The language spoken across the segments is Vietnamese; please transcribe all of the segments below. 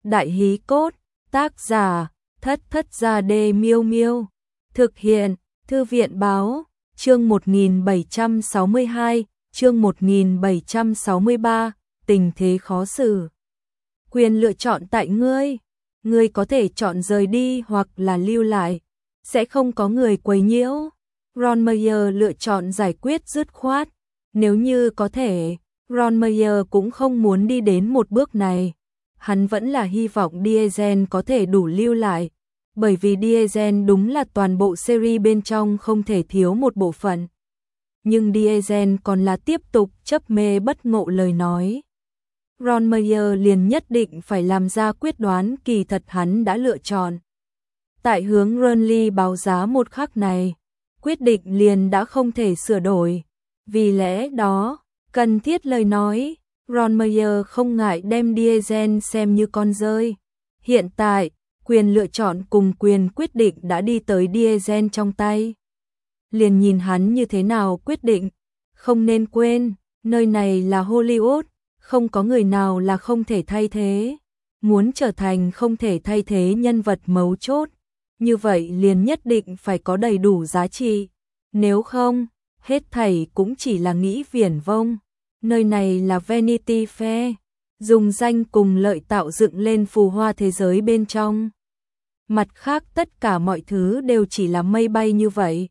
Đại hí cốt, tác giả, Thất Thất Gia Đê Miêu Miêu. Thực hiện, Thư viện báo, chương 1762, chương 1763, tình thế khó xử. Quyền lựa chọn tại ngươi. Ngươi có thể chọn rời đi hoặc là lưu lại. Sẽ không có người quấy nhiễu. Ron Meyer lựa chọn giải quyết dứt khoát. Nếu như có thể, Ron Meyer cũng không muốn đi đến một bước này. Hắn vẫn là hy vọng Diesel có thể đủ lưu lại. Bởi vì Diesel đúng là toàn bộ series bên trong không thể thiếu một bộ phận. Nhưng Diesel còn là tiếp tục chấp mê bất ngộ lời nói. Ron Meyer liền nhất định phải làm ra quyết đoán, kỳ thật hắn đã lựa chọn. Tại hướng Renly báo giá một khắc này, quyết định liền đã không thể sửa đổi. Vì lẽ đó, cần thiết lời nói, Ron Meyer không ngại đem Diesel xem như con rơi. Hiện tại, quyền lựa chọn cùng quyền quyết định đã đi tới Diesel trong tay. Liền nhìn hắn như thế nào quyết định. Không nên quên, nơi này là Hollywood, không có người nào là không thể thay thế. Muốn trở thành không thể thay thế nhân vật mấu chốt, như vậy liền nhất định phải có đầy đủ giá trị. Nếu không, hết thảy cũng chỉ là nghĩ viển vông. Nơi này là Vanity Fair, dùng danh cùng lợi tạo dựng lên phù hoa thế giới bên trong. Mặt khác tất cả mọi thứ đều chỉ là mây bay như vậy.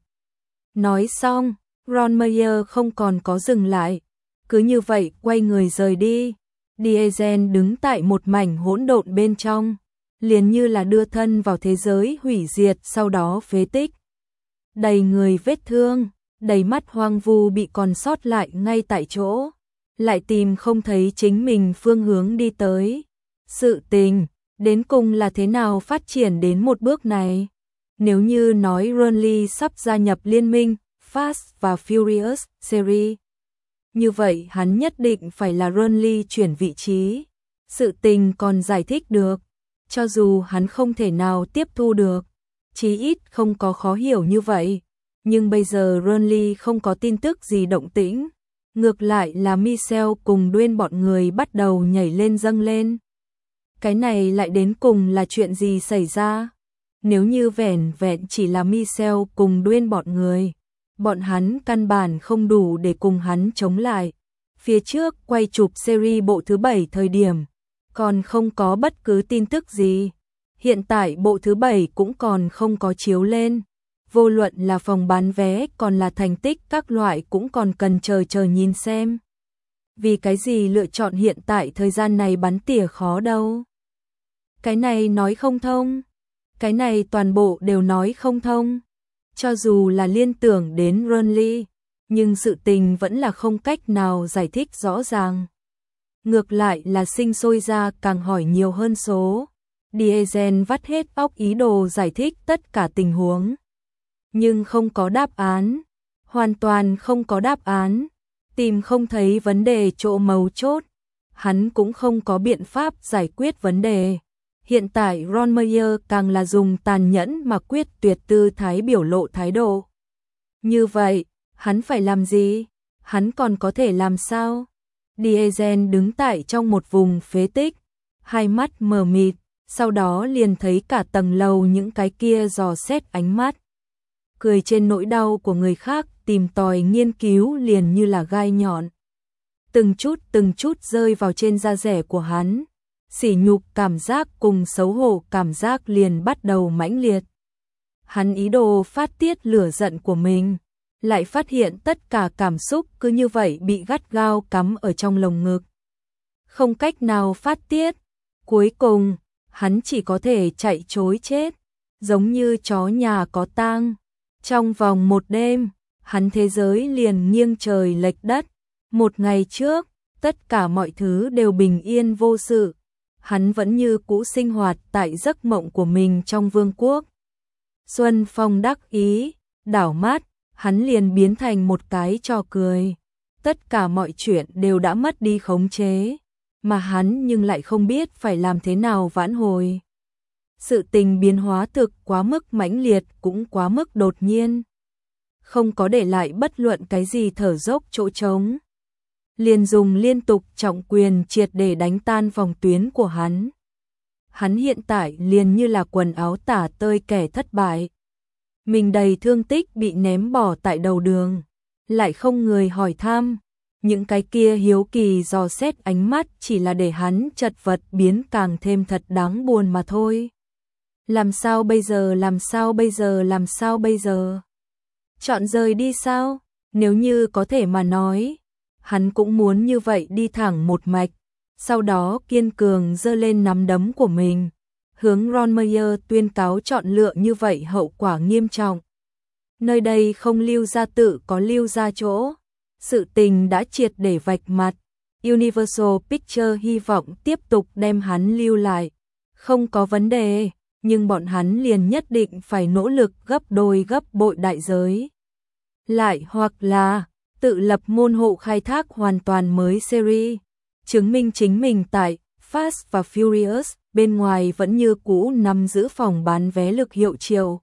Nói xong, Ron Meyer không còn có dừng lại. Cứ như vậy quay người rời đi. Diesel đứng tại một mảnh hỗn độn bên trong, liền như là đưa thân vào thế giới hủy diệt sau đó phế tích. Đầy người vết thương, đầy mắt hoang vu bị còn sót lại ngay tại chỗ. Lại tìm không thấy chính mình phương hướng đi tới. Sự tình, đến cùng là thế nào phát triển đến một bước này? Nếu như nói Renly sắp gia nhập liên minh Fast và Furious series, như vậy hắn nhất định phải là Renly chuyển vị trí. Sự tình còn giải thích được, cho dù hắn không thể nào tiếp thu được, chí ít không có khó hiểu như vậy. Nhưng bây giờ Renly không có tin tức gì động tĩnh. Ngược lại là Michelle cùng Dwayne bọn người bắt đầu nhảy lên dâng lên. Cái này lại đến cùng là chuyện gì xảy ra? Nếu như vẻn vẹn chỉ là Michelle cùng Dwayne bọn người, bọn hắn căn bản không đủ để cùng hắn chống lại. Phía trước quay chụp series bộ thứ 7 thời điểm, còn không có bất cứ tin tức gì. Hiện tại bộ thứ 7 cũng còn không có chiếu lên. Vô luận là phòng bán vé còn là thành tích các loại cũng còn cần chờ nhìn xem. Vì cái gì lựa chọn hiện tại thời gian này bắn tỉa khó đâu? Cái này nói không thông. Cái này toàn bộ đều nói không thông. Cho dù là liên tưởng đến Renly, nhưng sự tình vẫn là không cách nào giải thích rõ ràng. Ngược lại là sinh sôi ra càng hỏi nhiều hơn số. Diesel vắt hết óc ý đồ giải thích tất cả tình huống. Nhưng không có đáp án, hoàn toàn không có đáp án, tìm không thấy vấn đề chỗ mấu chốt, hắn cũng không có biện pháp giải quyết vấn đề. Hiện tại Ron Meyer càng là dùng tàn nhẫn mà quyết tuyệt tư thái biểu lộ thái độ. Như vậy, hắn phải làm gì? Hắn còn có thể làm sao? Diesel đứng tại trong một vùng phế tích, hai mắt mờ mịt, sau đó liền thấy cả tầng lầu những cái kia dò xét ánh mắt. Cười trên nỗi đau của người khác, tìm tòi nghiên cứu liền như là gai nhọn. Từng chút rơi vào trên da rẻ của hắn. Sỉ nhục cảm giác cùng xấu hổ cảm giác liền bắt đầu mãnh liệt. Hắn ý đồ phát tiết lửa giận của mình, lại phát hiện tất cả cảm xúc cứ như vậy bị gắt gao cắm ở trong lồng ngực. Không cách nào phát tiết. Cuối cùng, hắn chỉ có thể chạy trối chết, giống như chó nhà có tang. Trong vòng một đêm, hắn thế giới liền nghiêng trời lệch đất. Một ngày trước, tất cả mọi thứ đều bình yên vô sự. Hắn vẫn như cũ sinh hoạt tại giấc mộng của mình trong vương quốc. Xuân Phong đắc ý, đảo mắt, hắn liền biến thành một cái trò cười. Tất cả mọi chuyện đều đã mất đi khống chế, mà hắn nhưng lại không biết phải làm thế nào vãn hồi. Sự tình biến hóa thực quá mức mãnh liệt cũng quá mức đột nhiên. Không có để lại bất luận cái gì thở dốc chỗ trống. Liền dùng liên tục trọng quyền triệt để đánh tan phòng tuyến của hắn. Hắn hiện tại liền như là quần áo tả tơi kẻ thất bại. Mình đầy thương tích bị ném bỏ tại đầu đường, lại không người hỏi thăm. Những cái kia hiếu kỳ dò xét ánh mắt chỉ là để hắn chật vật biến càng thêm thật đáng buồn mà thôi. Làm sao bây giờ, làm sao bây giờ, làm sao bây giờ? Chọn rời đi sao? Nếu như có thể mà nói, hắn cũng muốn như vậy đi thẳng một mạch, sau đó kiên cường giơ lên nắm đấm của mình, hướng Ron Meyer tuyên cáo chọn lựa như vậy hậu quả nghiêm trọng. Nơi đây không lưu ra tự có lưu ra chỗ, sự tình đã triệt để vạch mặt, Universal Pictures hy vọng tiếp tục đem hắn lưu lại, không có vấn đề, nhưng bọn hắn liền nhất định phải nỗ lực gấp đôi gấp bội đại giới. Lại hoặc là tự lập môn hộ khai thác hoàn toàn mới series, chứng minh chính mình tại Fast và Furious, bên ngoài vẫn như cũ nắm giữ phòng bán vé lực hiệu triệu.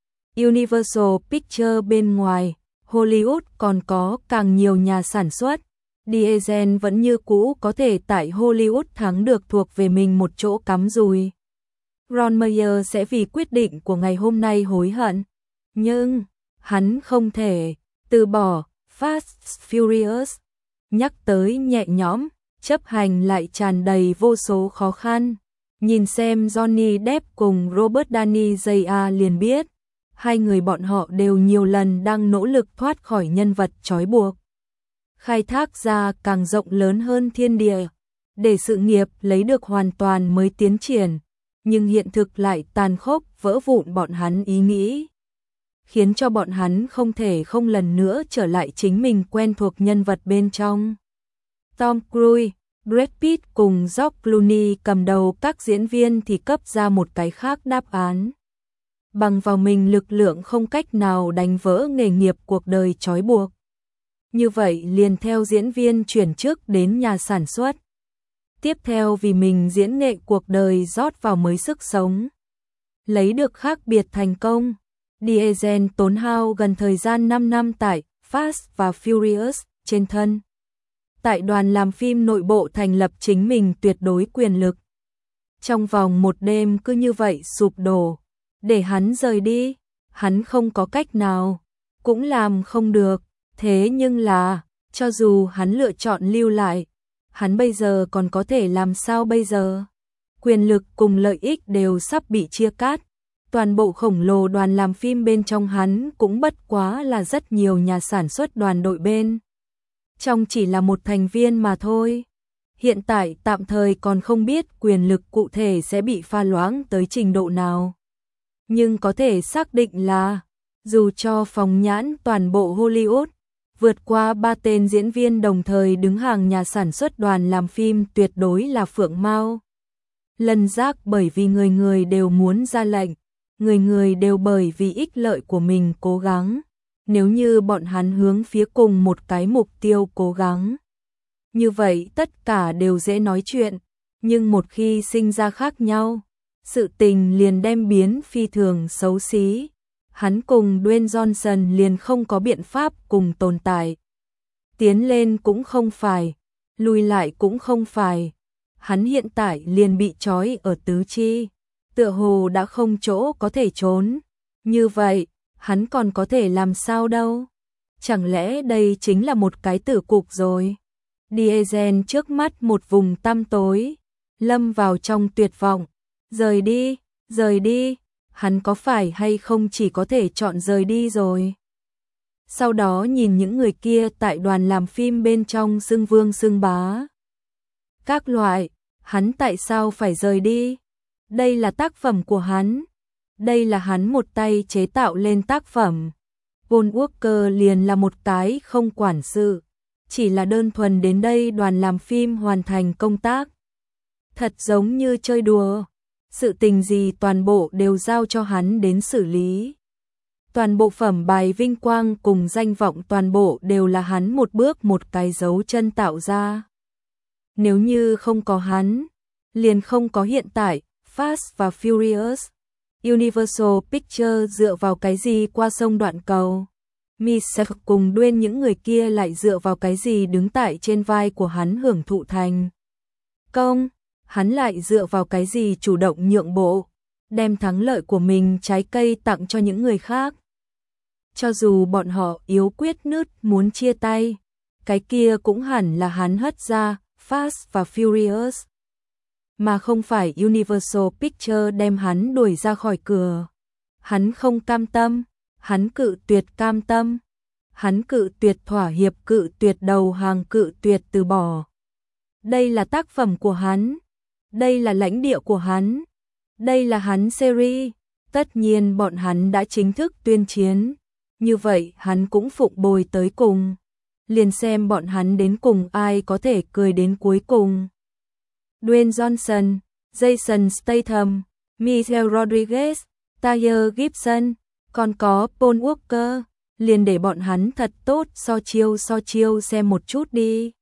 Universal Pictures bên ngoài, Hollywood còn có càng nhiều nhà sản xuất, Diesel vẫn như cũ có thể tại Hollywood thắng được thuộc về mình một chỗ cắm rùi. Ron Meyer sẽ vì quyết định của ngày hôm nay hối hận, nhưng hắn không thể từ bỏ Fast Furious. Nhắc tới nhẹ nhõm, chấp hành lại tràn đầy vô số khó khăn. Nhìn xem Johnny Depp cùng Robert Downey Jr. liền biết, hai người bọn họ đều nhiều lần đang nỗ lực thoát khỏi nhân vật trói buộc, khai thác ra càng rộng lớn hơn thiên địa, để sự nghiệp lấy được hoàn toàn mới tiến triển, nhưng hiện thực lại tàn khốc vỡ vụn bọn hắn ý nghĩ, khiến cho bọn hắn không thể không lần nữa trở lại chính mình quen thuộc nhân vật bên trong. Tom Cruise, Brad Pitt cùng George Clooney cầm đầu các diễn viên thì cấp ra một cái khác đáp án. Bằng vào mình lực lượng không cách nào đánh vỡ nghề nghiệp cuộc đời trói buộc. Như vậy liền theo diễn viên chuyển chức đến nhà sản xuất. Tiếp theo vì mình diễn nghệ cuộc đời rót vào mới sức sống. Lấy được khác biệt thành công, Diesel tốn hao gần thời gian 5 năm tại Fast và Furious trên thân. Tại đoàn làm phim nội bộ thành lập chính mình tuyệt đối quyền lực. Trong vòng một đêm cứ như vậy sụp đổ, để hắn rời đi, hắn không có cách nào, cũng làm không được, thế nhưng là, cho dù hắn lựa chọn lưu lại, hắn bây giờ còn có thể làm sao bây giờ? Quyền lực cùng lợi ích đều sắp bị chia cắt, toàn bộ khổng lồ đoàn làm phim bên trong hắn cũng bất quá là rất nhiều nhà sản xuất đoàn đội bên trong chỉ là một thành viên mà thôi. Hiện tại tạm thời còn không biết quyền lực cụ thể sẽ bị pha loãng tới trình độ nào. Nhưng có thể xác định là, dù cho phóng nhãn toàn bộ Hollywood, vượt qua 3 tên diễn viên đồng thời đứng hàng nhà sản xuất đoàn làm phim tuyệt đối là Phượng Mao. Lân Giác bởi vì người người đều muốn ra lệnh, người người đều bởi vì ích lợi của mình cố gắng. Nếu như bọn hắn hướng phía cùng một cái mục tiêu cố gắng, như vậy tất cả đều dễ nói chuyện, nhưng một khi sinh ra khác nhau, sự tình liền đem biến phi thường xấu xí. Hắn cùng Dwayne Johnson liền không có biện pháp cùng tồn tại. Tiến lên cũng không phải, lùi lại cũng không phải. Hắn hiện tại liền bị trói ở tứ chi, tựa hồ đã không chỗ có thể trốn. Như vậy, hắn còn có thể làm sao đâu? Chẳng lẽ đây chính là một cái tử cục rồi? Diesel trước mắt một vùng tăm tối, lâm vào trong tuyệt vọng. Rời đi, rời đi. Hắn có phải hay không chỉ có thể chọn rời đi rồi. Sau đó nhìn những người kia tại đoàn làm phim bên trong xưng vương xưng bá. Các loại, hắn tại sao phải rời đi? Đây là tác phẩm của hắn. Đây là hắn một tay chế tạo lên tác phẩm. Paul Walker liền là một cái không quản sự. Chỉ là đơn thuần đến đây đoàn làm phim hoàn thành công tác. Thật giống như chơi đùa. Sự tình gì toàn bộ đều giao cho hắn đến xử lý. Toàn bộ phẩm bài vinh quang cùng danh vọng toàn bộ đều là hắn một bước một cái dấu chân tạo ra. Nếu như không có hắn, liền không có hiện tại, Fast và Furious. Universal Pictures dựa vào cái gì qua sông đoạn cầu? Michelle cùng Dwayne những người kia lại dựa vào cái gì đứng tại trên vai của hắn hưởng thụ thành công? hắn lại dựa vào cái gì chủ động nhượng bộ, đem thắng lợi của mình trái cây tặng cho những người khác. Cho dù bọn họ yếu quyết nứt muốn chia tay, cái kia cũng hẳn là hắn hất ra, Fast và Furious. Mà không phải Universal Pictures đem hắn đuổi ra khỏi cửa. Hắn không cam tâm, hắn cự tuyệt cam tâm. Hắn cự tuyệt thỏa hiệp, cự tuyệt đầu hàng, cự tuyệt từ bỏ. Đây là tác phẩm của hắn. Đây là lãnh địa của hắn. Đây là hắn series. Tất nhiên bọn hắn đã chính thức tuyên chiến. Như vậy hắn cũng phụng bồi tới cùng. Liền xem bọn hắn đến cùng ai có thể cười đến cuối cùng. Dwayne Johnson, Jason Statham, Michelle Rodriguez, Taya Gibson, còn có Paul Walker, liền để bọn hắn thật tốt so chiêu xem một chút đi.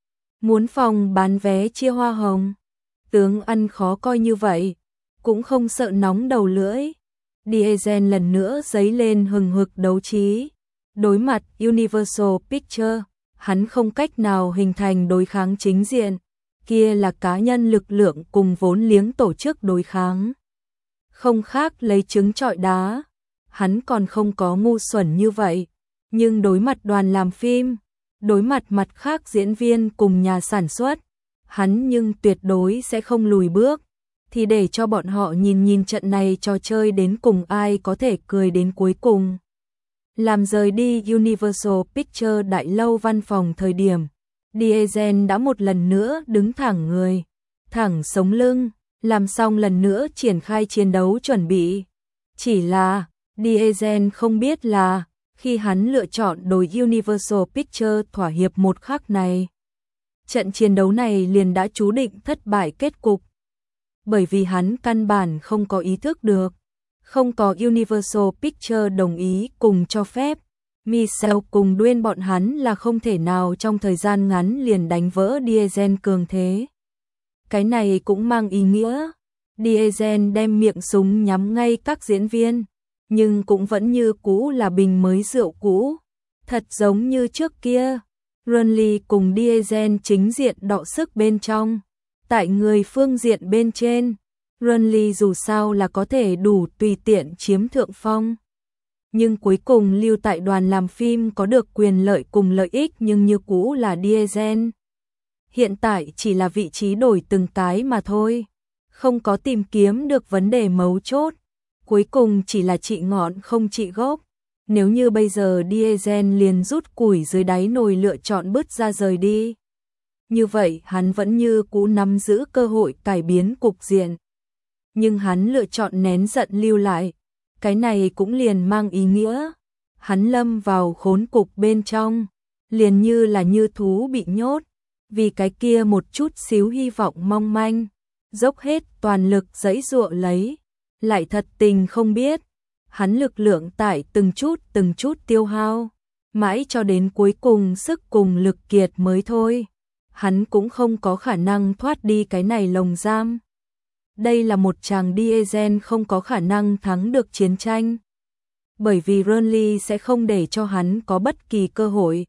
Muốn phòng bán vé chia hoa hồng, tướng ăn khó coi như vậy, cũng không sợ nóng đầu lưỡi. Diesel lần nữa dấy lên hừng hực đấu trí. Đối mặt Universal Pictures, hắn không cách nào hình thành đối kháng chính diện, kia là cá nhân lực lượng cùng vốn liếng tổ chức đối kháng. Không khác lấy trứng trọi đá, hắn còn không có ngu xuẩn như vậy, nhưng đối mặt đoàn làm phim, đối mặt mặt khác diễn viên cùng nhà sản xuất, hắn nhưng tuyệt đối sẽ không lùi bước, thì để cho bọn họ nhìn trận này trò chơi đến cùng ai có thể cười đến cuối cùng. Làm rời đi Universal Pictures đại lâu văn phòng thời điểm, Diesel đã một lần nữa đứng thẳng người, thẳng sống lưng, làm xong lần nữa triển khai chiến đấu chuẩn bị. Chỉ là, Diesel không biết là, khi hắn lựa chọn đối Universal Pictures thỏa hiệp một khắc này, trận chiến đấu này liền đã chú định thất bại kết cục. Bởi vì hắn căn bản không có ý thức được, không có Universal Pictures đồng ý cùng cho phép, Michelle cùng Dwayne bọn hắn là không thể nào trong thời gian ngắn liền đánh vỡ Diesel cường thế. Cái này cũng mang ý nghĩa, Diesel đem miệng súng nhắm ngay các diễn viên, nhưng cũng vẫn như cũ là bình mới rượu cũ, thật giống như trước kia. Ronly cùng Diesel chính diện đọ sức bên trong, tại người phương diện bên trên, Ronly dù sao là có thể đủ tùy tiện chiếm thượng phong. Nhưng cuối cùng lưu tại đoàn làm phim có được quyền lợi cùng lợi ích nhưng như cũ là Diesel. Hiện tại chỉ là vị trí đổi từng cái mà thôi, không có tìm kiếm được vấn đề mấu chốt, cuối cùng chỉ là trị ngọn không trị gốc. Nếu như bây giờ Diesel liền rút củi dưới đáy nồi lựa chọn bứt ra rời đi, như vậy hắn vẫn như cũ nắm giữ cơ hội cải biến cục diện. Nhưng hắn lựa chọn nén giận lưu lại, cái này cũng liền mang ý nghĩa hắn lâm vào khốn cục bên trong, liền như là như thú bị nhốt, vì cái kia một chút xíu hy vọng mong manh, dốc hết toàn lực giãy giụa lấy, lại thật tình không biết, hắn lực lượng tại từng chút tiêu hao, mãi cho đến cuối cùng sức cùng lực kiệt mới thôi, hắn cũng không có khả năng thoát đi cái này lồng giam. Đây là một chàng Diesel không có khả năng thắng được chiến tranh, bởi vì Ronly sẽ không để cho hắn có bất kỳ cơ hội.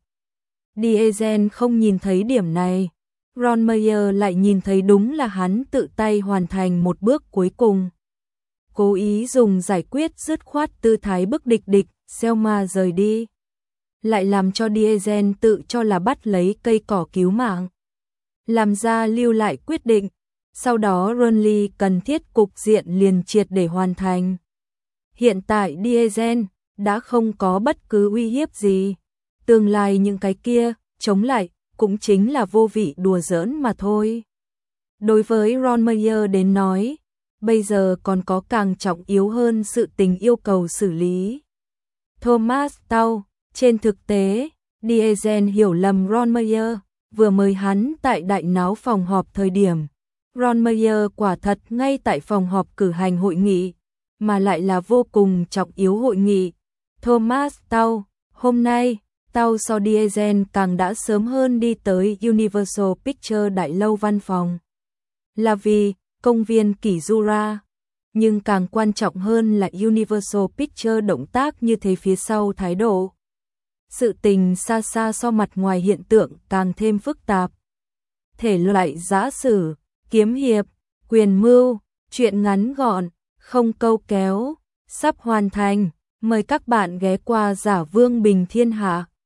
Diesel không nhìn thấy điểm này, Ron Meyer lại nhìn thấy đúng là hắn tự tay hoàn thành một bước cuối cùng. Cố ý dùng giải quyết dứt khoát tư thái bức địch Selma rời đi, lại làm cho Diesel tự cho là bắt lấy cây cỏ cứu mạng, làm ra lưu lại quyết định. Sau đó Ronly cần thiết cục diện liền triệt để hoàn thành. Hiện tại Diesel đã không có bất cứ uy hiếp gì. Tương lai những cái kia, chống lại, cũng chính là vô vị đùa giỡn mà thôi. Đối với Ron Meyer đến nói, bây giờ còn có càng trọng yếu hơn sự tình yêu cầu xử lý. Thomas Tao, trên thực tế, Diesel hiểu lầm Ron Meyer, vừa mời hắn tại đại náo phòng họp thời điểm. Ron Meyer quả thật ngay tại phòng họp cử hành hội nghị, mà lại là vô cùng trọng yếu hội nghị. Thomas Tao, hôm nay, Tao so Diesel càng đã sớm hơn đi tới Universal Pictures đại lâu văn phòng. Là vì công viên Kizura, nhưng càng quan trọng hơn là Universal Pictures động tác như thế phía sau thái độ. Sự tình xa xa so mặt ngoài hiện tượng càng thêm phức tạp. Thể loại giả sử, kiếm hiệp, quyền mưu, truyện ngắn gọn, không câu kéo, sắp hoàn thành. Mời các bạn ghé qua Giả Vương Bình Thiên Hạ.